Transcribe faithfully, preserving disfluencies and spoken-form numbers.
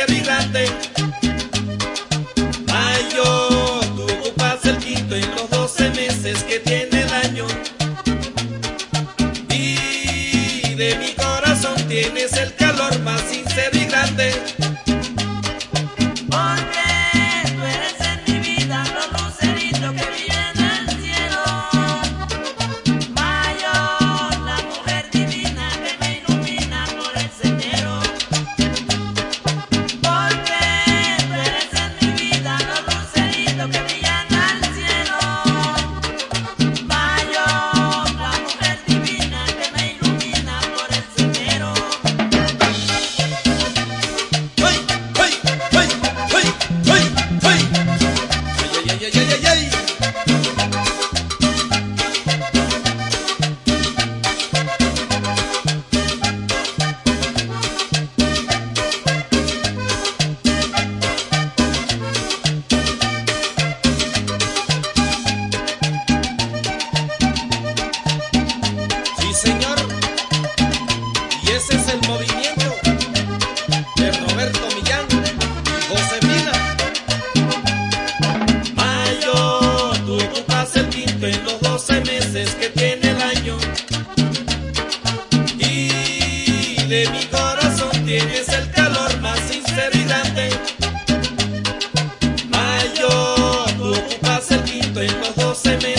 sincero y grande. Mayo, tú ocupas el quinto en los doce meses que tiene el año. Y de mi corazón tienes el calor más sincero y grande. Señor, y ese es el movimiento de Roberto Millán y Josefina. Mayo, tú ocupas el quinto en los doce meses que tiene el año. Y de mi corazón tienes el calor más sincero y grande. Mayo, tú ocupas el quinto en los doce meses